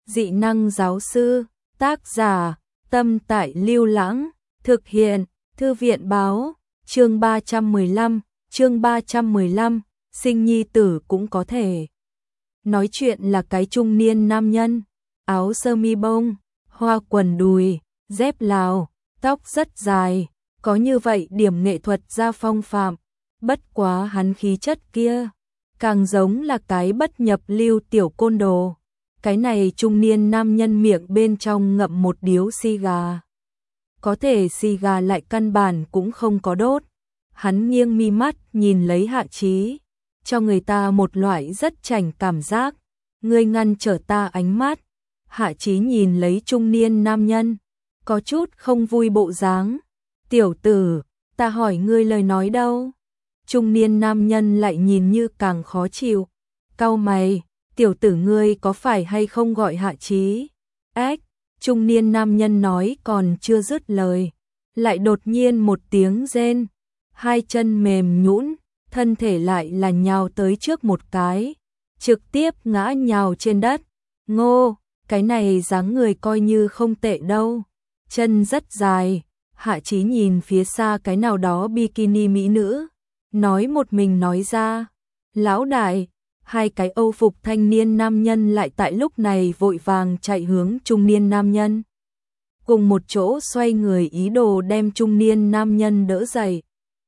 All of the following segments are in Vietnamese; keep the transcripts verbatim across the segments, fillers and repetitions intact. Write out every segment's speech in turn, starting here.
dị năng giáo sư, tác giả, Tâm Tại Lưu Lãng, thực hiện, Thư viện báo, chương ba trăm mười lăm, chương ba trăm mười lăm, sinh nhi tử cũng có thể. Nói chuyện là cái trung niên nam nhân, áo sơ mi bông, hoa quần đùi, dép Lào, tóc rất dài, có như vậy điểm nghệ thuật gia phong phạm, bất quá hắn khí chất kia, càng giống là cái bất nhập lưu tiểu côn đồ. Cái này trung niên nam nhân miệng bên trong ngậm một điếu xì gà. Có thể xì gà lại căn bản cũng không có đốt. Hắn nghiêng mi mắt nhìn lấy Hạ Chí, cho người ta một loại rất chảnh cảm giác. Ngươi ngăn trở ta ánh mắt. Hạ Chí nhìn lấy trung niên nam nhân, có chút không vui bộ dáng. Tiểu tử, ta hỏi ngươi lời nói đâu? Trung niên nam nhân lại nhìn như càng khó chịu. Cau mày, tiểu tử ngươi có phải hay không gọi Hạ Chí? Ếch, trung niên nam nhân nói còn chưa dứt lời, lại đột nhiên một tiếng rên, hai chân mềm nhũn, thân thể lại là nhào tới trước một cái, trực tiếp ngã nhào trên đất. Ngô, cái này dáng người coi như không tệ đâu, chân rất dài. Hạ Chí nhìn phía xa cái nào đó bikini mỹ nữ, nói một mình nói ra. Lão đại, hai cái Âu phục thanh niên nam nhân lại tại lúc này vội vàng chạy hướng trung niên nam nhân. Cùng một chỗ xoay người ý đồ đem trung niên nam nhân đỡ dậy.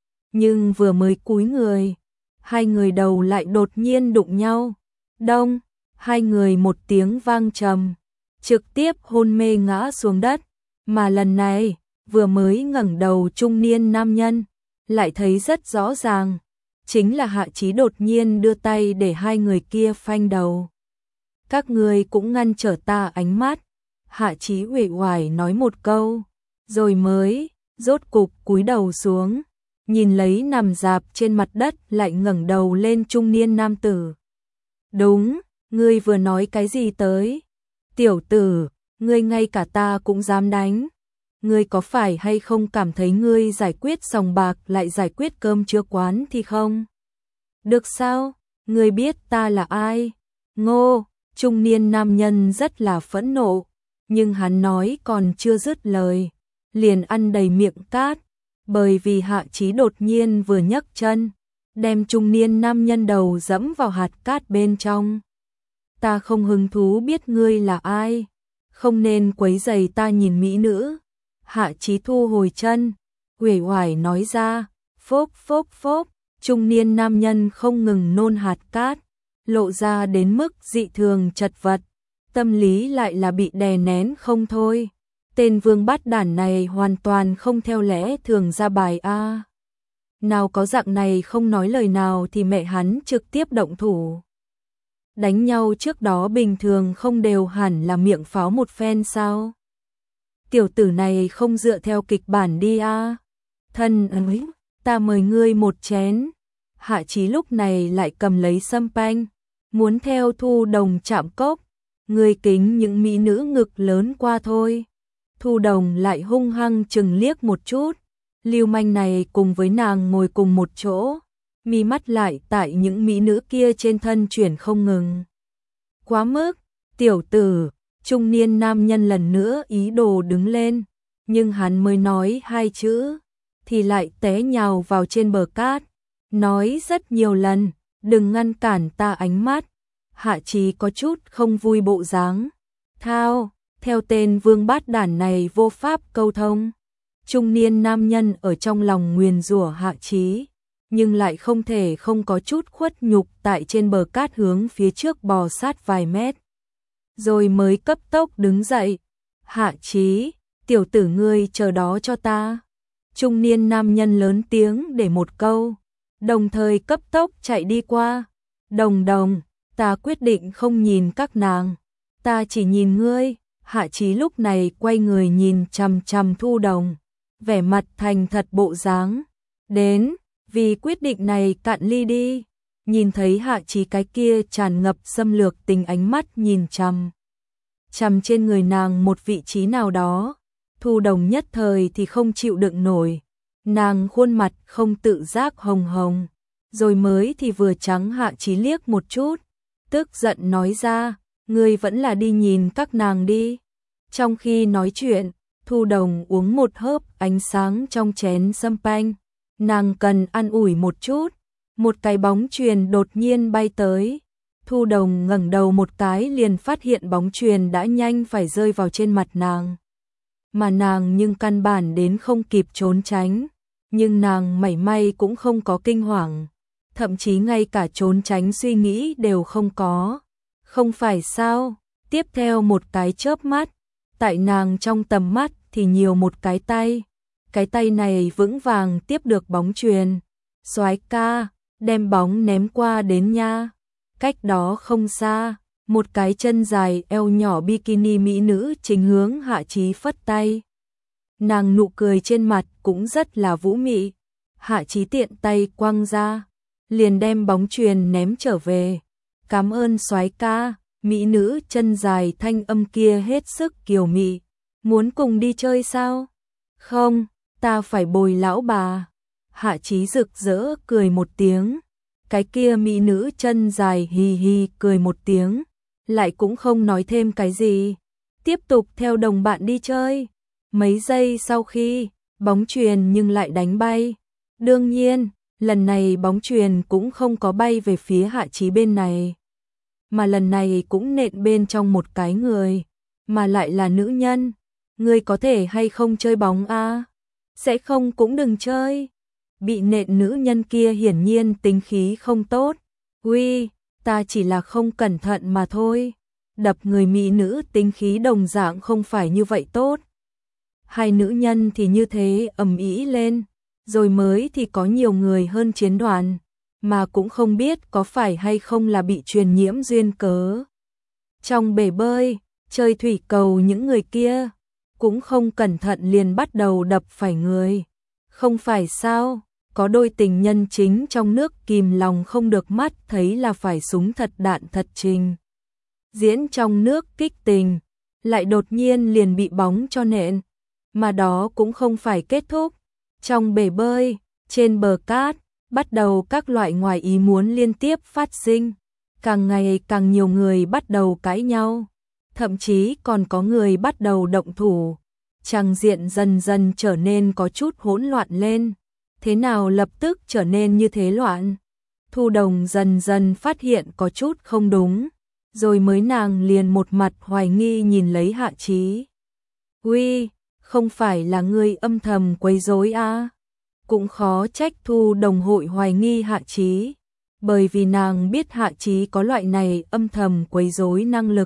Nhưng vừa mới cúi người, hai người đầu lại đột nhiên đụng nhau. Đông, hai người một tiếng vang trầm, trực tiếp hôn mê ngã xuống đất. Mà lần này, vừa mới ngẩng đầu trung niên nam nhân, lại thấy rất rõ ràng. Chính là Hạ Chí đột nhiên đưa tay để hai người kia phanh đầu. Các người cũng ngăn trở ta ánh mắt. Hạ Chí uể oải nói một câu, rồi mới rốt cục cúi đầu xuống, nhìn lấy nằm dạp trên mặt đất lại ngẩng đầu lên trung niên nam tử. Đúng, ngươi vừa nói cái gì tới? Tiểu tử, ngươi ngay cả ta cũng dám đánh. Ngươi có phải hay không cảm thấy ngươi giải quyết sòng bạc lại giải quyết cơm chưa quán thì không? Được sao? Ngươi biết ta là ai? Ngô, trung niên nam nhân rất là phẫn nộ, nhưng hắn nói còn chưa dứt lời, liền ăn đầy miệng cát, bởi vì Hạ Chí đột nhiên vừa nhấc chân, đem trung niên nam nhân đầu dẫm vào hạt cát bên trong. Ta không hứng thú biết ngươi là ai, không nên quấy rầy ta nhìn mỹ nữ. Hạ Chí thu hồi chân, uể oải nói ra. Phốc phốc phốc, trung niên nam nhân không ngừng nôn hạt cát, lộ ra đến mức dị thường chật vật, tâm lý lại là bị đè nén không thôi. Tên vương bát đản này hoàn toàn không theo lẽ thường ra bài a. Nào có dạng này không nói lời nào thì mẹ hắn trực tiếp động thủ. Đánh nhau trước đó bình thường không đều hẳn là miệng pháo một phen sao? Tiểu tử này không dựa theo kịch bản đi a. Thân ấy, ta mời ngươi một chén. Hạ Chí lúc này lại cầm lấy sâm panh, muốn theo Thu Đồng chạm cốc. Ngươi kính những mỹ nữ ngực lớn qua thôi. Thu Đồng lại hung hăng chừng liếc một chút. Lưu manh này cùng với nàng ngồi cùng một chỗ, mi mắt lại tại những mỹ nữ kia trên thân chuyển không ngừng. Quá mức, tiểu tử. Trung niên nam nhân lần nữa ý đồ đứng lên, nhưng hắn mới nói hai chữ, thì lại té nhào vào trên bờ cát, nói rất nhiều lần, đừng ngăn cản ta ánh mắt. Hạ Chí có chút không vui bộ dáng. Thao, theo tên vương bát đản này vô pháp câu thông. Trung niên nam nhân ở trong lòng nguyền rủa Hạ Chí, nhưng lại không thể không có chút khuất nhục tại trên bờ cát hướng phía trước bò sát vài mét. Rồi mới cấp tốc đứng dậy. Hạ Chí, tiểu tử ngươi chờ đó cho ta. Trung niên nam nhân lớn tiếng để một câu, đồng thời cấp tốc chạy đi qua. Đồng đồng, ta quyết định không nhìn các nàng, ta chỉ nhìn ngươi. Hạ Chí lúc này quay người nhìn chằm chằm Thu Đồng, vẻ mặt thành thật bộ dáng. Đến, vì quyết định này cạn ly đi. Nhìn thấy Hạ Chí cái kia tràn ngập xâm lược tình ánh mắt nhìn chằm chằm trên người nàng một vị trí nào đó, Thu Đồng nhất thời thì không chịu đựng nổi, nàng khuôn mặt không tự giác hồng hồng, rồi mới thì vừa trắng Hạ Chí liếc một chút, tức giận nói ra, ngươi vẫn là đi nhìn các nàng đi. Trong khi nói chuyện, Thu Đồng uống một hớp ánh sáng trong chén champagne, nàng cần ăn ủi một chút. Một cái bóng chuyền đột nhiên bay tới. Thu Đồng ngẩng đầu một cái liền phát hiện bóng chuyền đã nhanh phải rơi vào trên mặt nàng. Mà nàng nhưng căn bản đến không kịp trốn tránh, nhưng nàng mảy may cũng không có kinh hoàng, thậm chí ngay cả trốn tránh suy nghĩ đều không có. Không phải sao? Tiếp theo một cái chớp mắt, tại nàng trong tầm mắt thì nhiều một cái tay. Cái tay này vững vàng tiếp được bóng chuyền. Soái ca, đem bóng ném qua đến nha. Cách đó không xa, một cái chân dài eo nhỏ bikini mỹ nữ chính hướng Hạ Chí phất tay. Nàng nụ cười trên mặt cũng rất là vũ mị. Hạ Chí tiện tay quăng ra, liền đem bóng chuyền ném trở về. Cảm ơn soái ca. Mỹ nữ chân dài thanh âm kia hết sức kiều mị. Muốn cùng đi chơi sao? Không, ta phải bồi lão bà. Hạ Chí rực rỡ cười một tiếng. Cái kia mỹ nữ chân dài hì hì cười một tiếng, lại cũng không nói thêm cái gì, tiếp tục theo đồng bạn đi chơi. Mấy giây sau khi, bóng chuyền nhưng lại đánh bay. Đương nhiên, lần này bóng chuyền cũng không có bay về phía Hạ Chí bên này, mà lần này cũng nện bên trong một cái người, mà lại là nữ nhân. Ngươi có thể hay không chơi bóng a? Sẽ không cũng đừng chơi. Bị nện nữ nhân kia hiển nhiên tính khí không tốt. Uy, ta chỉ là không cẩn thận mà thôi. Đập người mỹ nữ tính khí đồng dạng không phải như vậy tốt. Hai nữ nhân thì như thế ầm ĩ lên, rồi mới thì có nhiều người hơn chiến đoàn, mà cũng không biết có phải hay không là bị truyền nhiễm duyên cớ. Trong bể bơi, chơi thủy cầu những người kia, cũng không cẩn thận liền bắt đầu đập phải người. Không phải sao? Có đôi tình nhân chính trong nước kìm lòng không được mắt thấy là phải súng thật đạn thật trình. Diễn trong nước kích tình, lại đột nhiên liền bị bóng cho nện. Mà đó cũng không phải kết thúc. Trong bể bơi, trên bờ cát, bắt đầu các loại ngoài ý muốn liên tiếp phát sinh. Càng ngày càng nhiều người bắt đầu cãi nhau. Thậm chí còn có người bắt đầu động thủ. Tràng diện dần dần trở nên có chút hỗn loạn lên. Thế nào lập tức trở nên như thế loạn? Thu Đồng dần dần phát hiện có chút không đúng, rồi mới nàng liền một mặt hoài nghi nhìn lấy Hạ Chí. Uy, không phải là ngươi âm thầm quấy rối à? Cũng khó trách Thu Đồng hội hoài nghi Hạ Chí, bởi vì nàng biết Hạ Chí có loại này âm thầm quấy rối năng lực.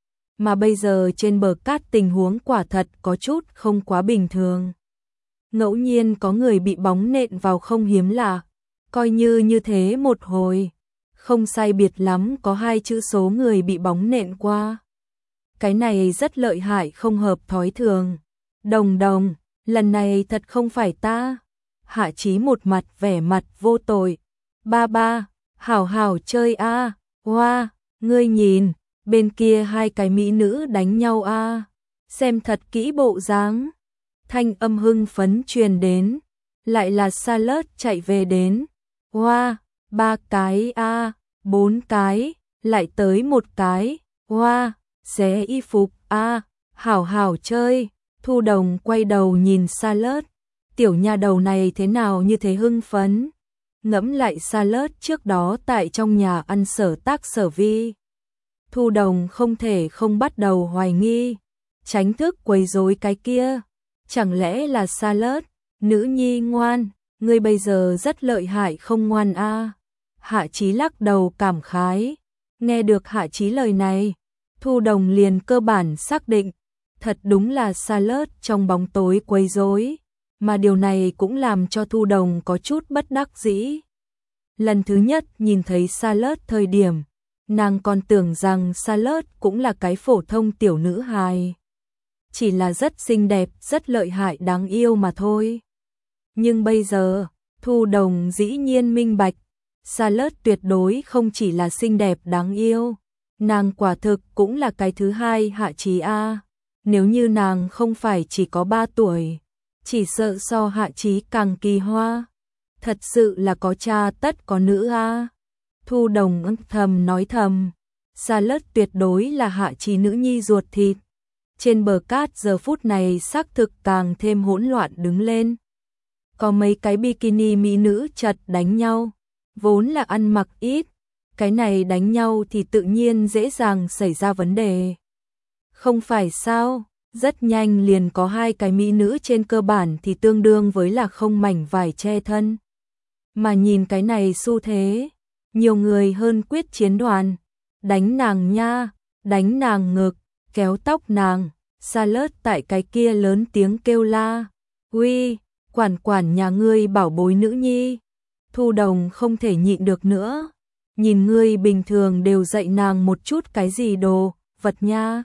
Mà bây giờ trên bờ cát tình huống quả thật có chút không quá bình thường. Ngẫu nhiên có người bị bóng nện vào không hiếm lạ, coi như như thế một hồi, không sai biệt lắm có hai chữ số người bị bóng nện qua. Cái này rất lợi hại không hợp thói thường. Đồng Đồng, lần này thật không phải ta. Hạ Chí một mặt vẻ mặt vô tội. Ba ba, hảo hảo chơi a. Hoa, wow, ngươi nhìn, bên kia hai cái mỹ nữ đánh nhau a. Xem thật kỹ bộ dáng. Thanh âm hưng phấn truyền đến, lại là Salad chạy về đến. Hoa, wow, ba cái a, bốn cái, lại tới một cái. Hoa, wow, xé y phục a, hảo hảo chơi. Thu Đồng quay đầu nhìn Salad, tiểu nha đầu này thế nào như thế hưng phấn. Ngẫm lại Salad trước đó tại trong nhà ăn sở tác sở vi. Thu Đồng không thể không bắt đầu hoài nghi, tránh thức quấy rối cái kia. Chẳng lẽ là Salad, nữ nhi ngoan, ngươi bây giờ rất lợi hại không ngoan a? À? Hạ Chí lắc đầu cảm khái. Nghe được Hạ Chí lời này, Thu Đồng liền cơ bản xác định, thật đúng là Salad trong bóng tối quấy rối, mà điều này cũng làm cho Thu Đồng có chút bất đắc dĩ. Lần thứ nhất nhìn thấy Salad thời điểm, nàng còn tưởng rằng Salad cũng là cái phổ thông tiểu nữ hài, chỉ là rất xinh đẹp, rất lợi hại đáng yêu mà thôi. Nhưng bây giờ, Thu Đồng dĩ nhiên minh bạch, Salad tuyệt đối không chỉ là xinh đẹp đáng yêu, nàng quả thực cũng là cái thứ hai Hạ Chí a. Nếu như nàng không phải chỉ có ba tuổi, chỉ sợ so Hạ Chí càng kỳ hoa. Thật sự là có cha tất có nữ a. Thu Đồng âm thầm nói thầm, Charlotte tuyệt đối là Hạ Chí nữ nhi ruột thịt. Trên bờ cát giờ phút này xác thực càng thêm hỗn loạn đứng lên. Có mấy cái bikini mỹ nữ chật đánh nhau, vốn là ăn mặc ít, cái này đánh nhau thì tự nhiên dễ dàng xảy ra vấn đề. Không phải sao, rất nhanh liền có hai cái mỹ nữ trên cơ bản thì tương đương với là không mảnh vải che thân. Mà nhìn cái này xu thế, nhiều người hơn quyết chiến đoàn, đánh nàng nha, đánh nàng ngực, kéo tóc nàng. Charlotte tại cái kia lớn tiếng kêu la, "Uy, quản quản nhà ngươi bảo bối nữ nhi." Thu Đồng không thể nhịn được nữa, nhìn ngươi bình thường đều dạy nàng một chút cái gì đồ vật nha.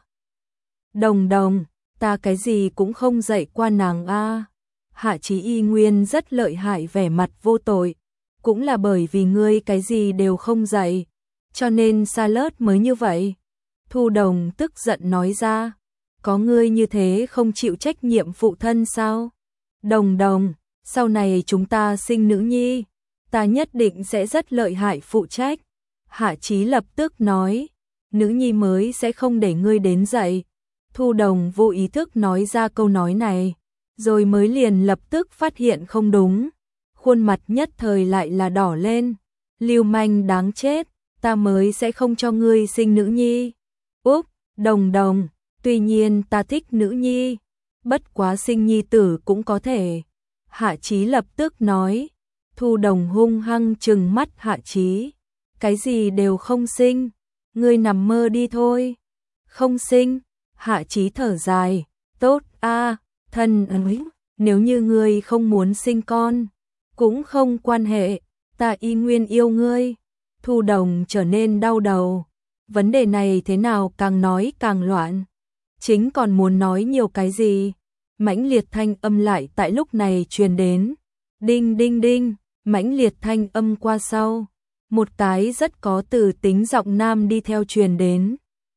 Đồng Đồng, ta cái gì cũng không dạy qua nàng a. Hạ Chí y nguyên rất lợi hại, vẻ mặt vô tội, cũng là bởi vì ngươi cái gì đều không dạy, cho nên Charlotte mới như vậy. Thu Đồng tức giận nói ra, có ngươi như thế không chịu trách nhiệm phụ thân sao? Đồng Đồng, sau này chúng ta sinh nữ nhi, ta nhất định sẽ rất lợi hại phụ trách. Hạ Chí lập tức nói, nữ nhi mới sẽ không để ngươi đến dạy. Thu Đồng vô ý thức nói ra câu nói này, rồi mới liền lập tức phát hiện không đúng. Khuôn mặt nhất thời lại là đỏ lên, lưu manh đáng chết, ta mới sẽ không cho ngươi sinh nữ nhi. Úp, Đồng Đồng, tuy nhiên ta thích nữ nhi, bất quá sinh nhi tử cũng có thể. Hạ Chí lập tức nói. Thu Đồng hung hăng trừng mắt Hạ Chí, cái gì đều không sinh, ngươi nằm mơ đi thôi. Không sinh. Hạ Chí thở dài, tốt a, thân ơi, nếu như ngươi không muốn sinh con, cũng không quan hệ, ta y nguyên yêu ngươi. Thu Đồng trở nên đau đầu, vấn đề này thế nào càng nói càng loạn, chính còn muốn nói nhiều cái gì, mãnh liệt thanh âm lại tại lúc này truyền đến, đinh đinh đinh, mãnh liệt thanh âm qua sau, một cái rất có từ tính giọng nam đi theo truyền đến.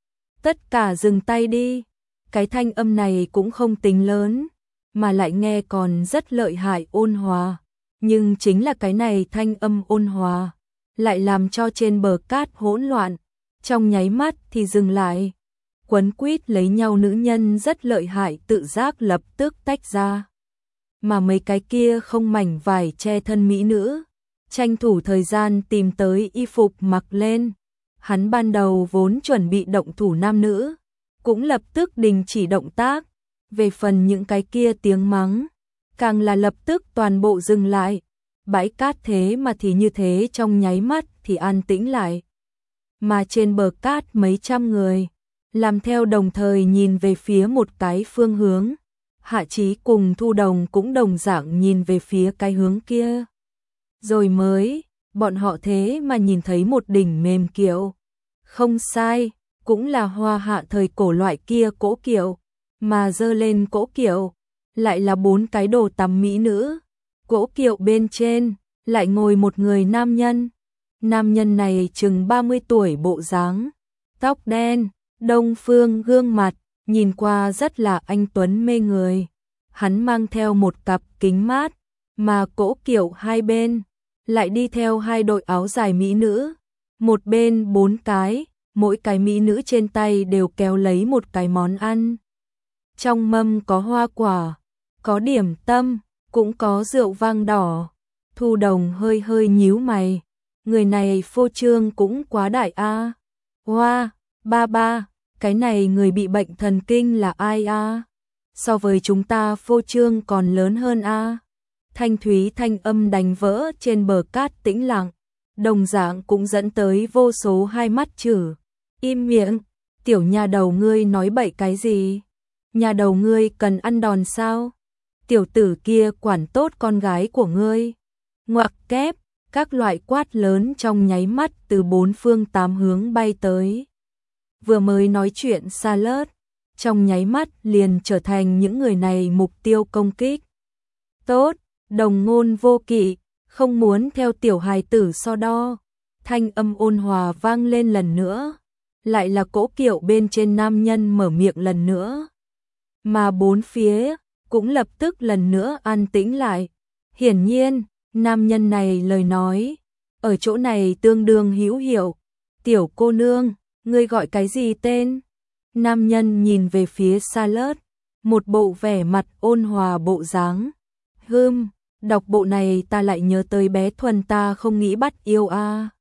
Tất cả dừng tay đi, cái thanh âm này cũng không tính lớn, mà lại nghe còn rất lợi hại ôn hòa, nhưng chính là cái này thanh âm ôn hòa, lại làm cho trên bờ cát hỗn loạn, trong nháy mắt thì dừng lại. Quấn quýt lấy nhau nữ nhân rất lợi hại tự giác lập tức tách ra. Mà mấy cái kia không mảnh vải che thân mỹ nữ, tranh thủ thời gian tìm tới y phục mặc lên. Hắn ban đầu vốn chuẩn bị động thủ nam nữ, cũng lập tức đình chỉ động tác. Về phần những cái kia tiếng mắng, càng là lập tức toàn bộ dừng lại. Bãi cát thế mà thì như thế trong nháy mắt thì an tĩnh lại. Mà trên bờ cát mấy trăm người, làm theo đồng thời nhìn về phía một cái phương hướng. Hạ Chí cùng Thu Đồng cũng đồng dạng nhìn về phía cái hướng kia. Rồi mới, bọn họ thế mà nhìn thấy một đỉnh mềm kiệu. Không sai, cũng là hoa hạ thời cổ loại kia cỗ kiệu, mà dơ lên cỗ kiệu, lại là bốn cái đồ tắm mỹ nữ. Cỗ kiệu bên trên, lại ngồi một người nam nhân. Nam nhân này chừng ba mươi tuổi bộ dáng, tóc đen, đông phương gương mặt, nhìn qua rất là anh tuấn mê người. Hắn mang theo một cặp kính mát, mà cỗ kiệu hai bên lại đi theo hai đội áo dài mỹ nữ, một bên bốn cái, mỗi cái mỹ nữ trên tay đều kéo lấy một cái món ăn. Trong mâm có hoa quả, có điểm tâm, cũng có rượu vang đỏ. Thu Đồng hơi hơi nhíu mày, người này phô trương cũng quá đại a. Hoa, ba ba, cái này người bị bệnh thần kinh là ai a? So với chúng ta phô trương còn lớn hơn a. Thanh thúy thanh âm đánh vỡ trên bờ cát tĩnh lặng, đồng dạng cũng dẫn tới vô số hai mắt chử. Im miệng, tiểu nhà đầu ngươi nói bậy cái gì? Nhà đầu ngươi cần ăn đòn sao? Tiểu tử kia quản tốt con gái của ngươi. Ngoặc kép, các loại quát lớn trong nháy mắt từ bốn phương tám hướng bay tới. Vừa mới nói chuyện Charlotte, trong nháy mắt liền trở thành những người này mục tiêu công kích. Tốt, đồng ngôn vô kỵ, không muốn theo tiểu hài tử so đo. Thanh âm ôn hòa vang lên lần nữa, lại là cỗ kiệu bên trên nam nhân mở miệng lần nữa. Mà bốn phía cũng lập tức lần nữa an tĩnh lại. Hiển nhiên, nam nhân này lời nói ở chỗ này tương đương hữu hiệu. Tiểu cô nương, Ngươi gọi cái gì tên? Nam nhân nhìn về phía Charlotte, một bộ vẻ mặt ôn hòa bộ dáng. Hừm, đọc bộ này ta lại nhớ tới bé Thuần ta không nghĩ bắt yêu a.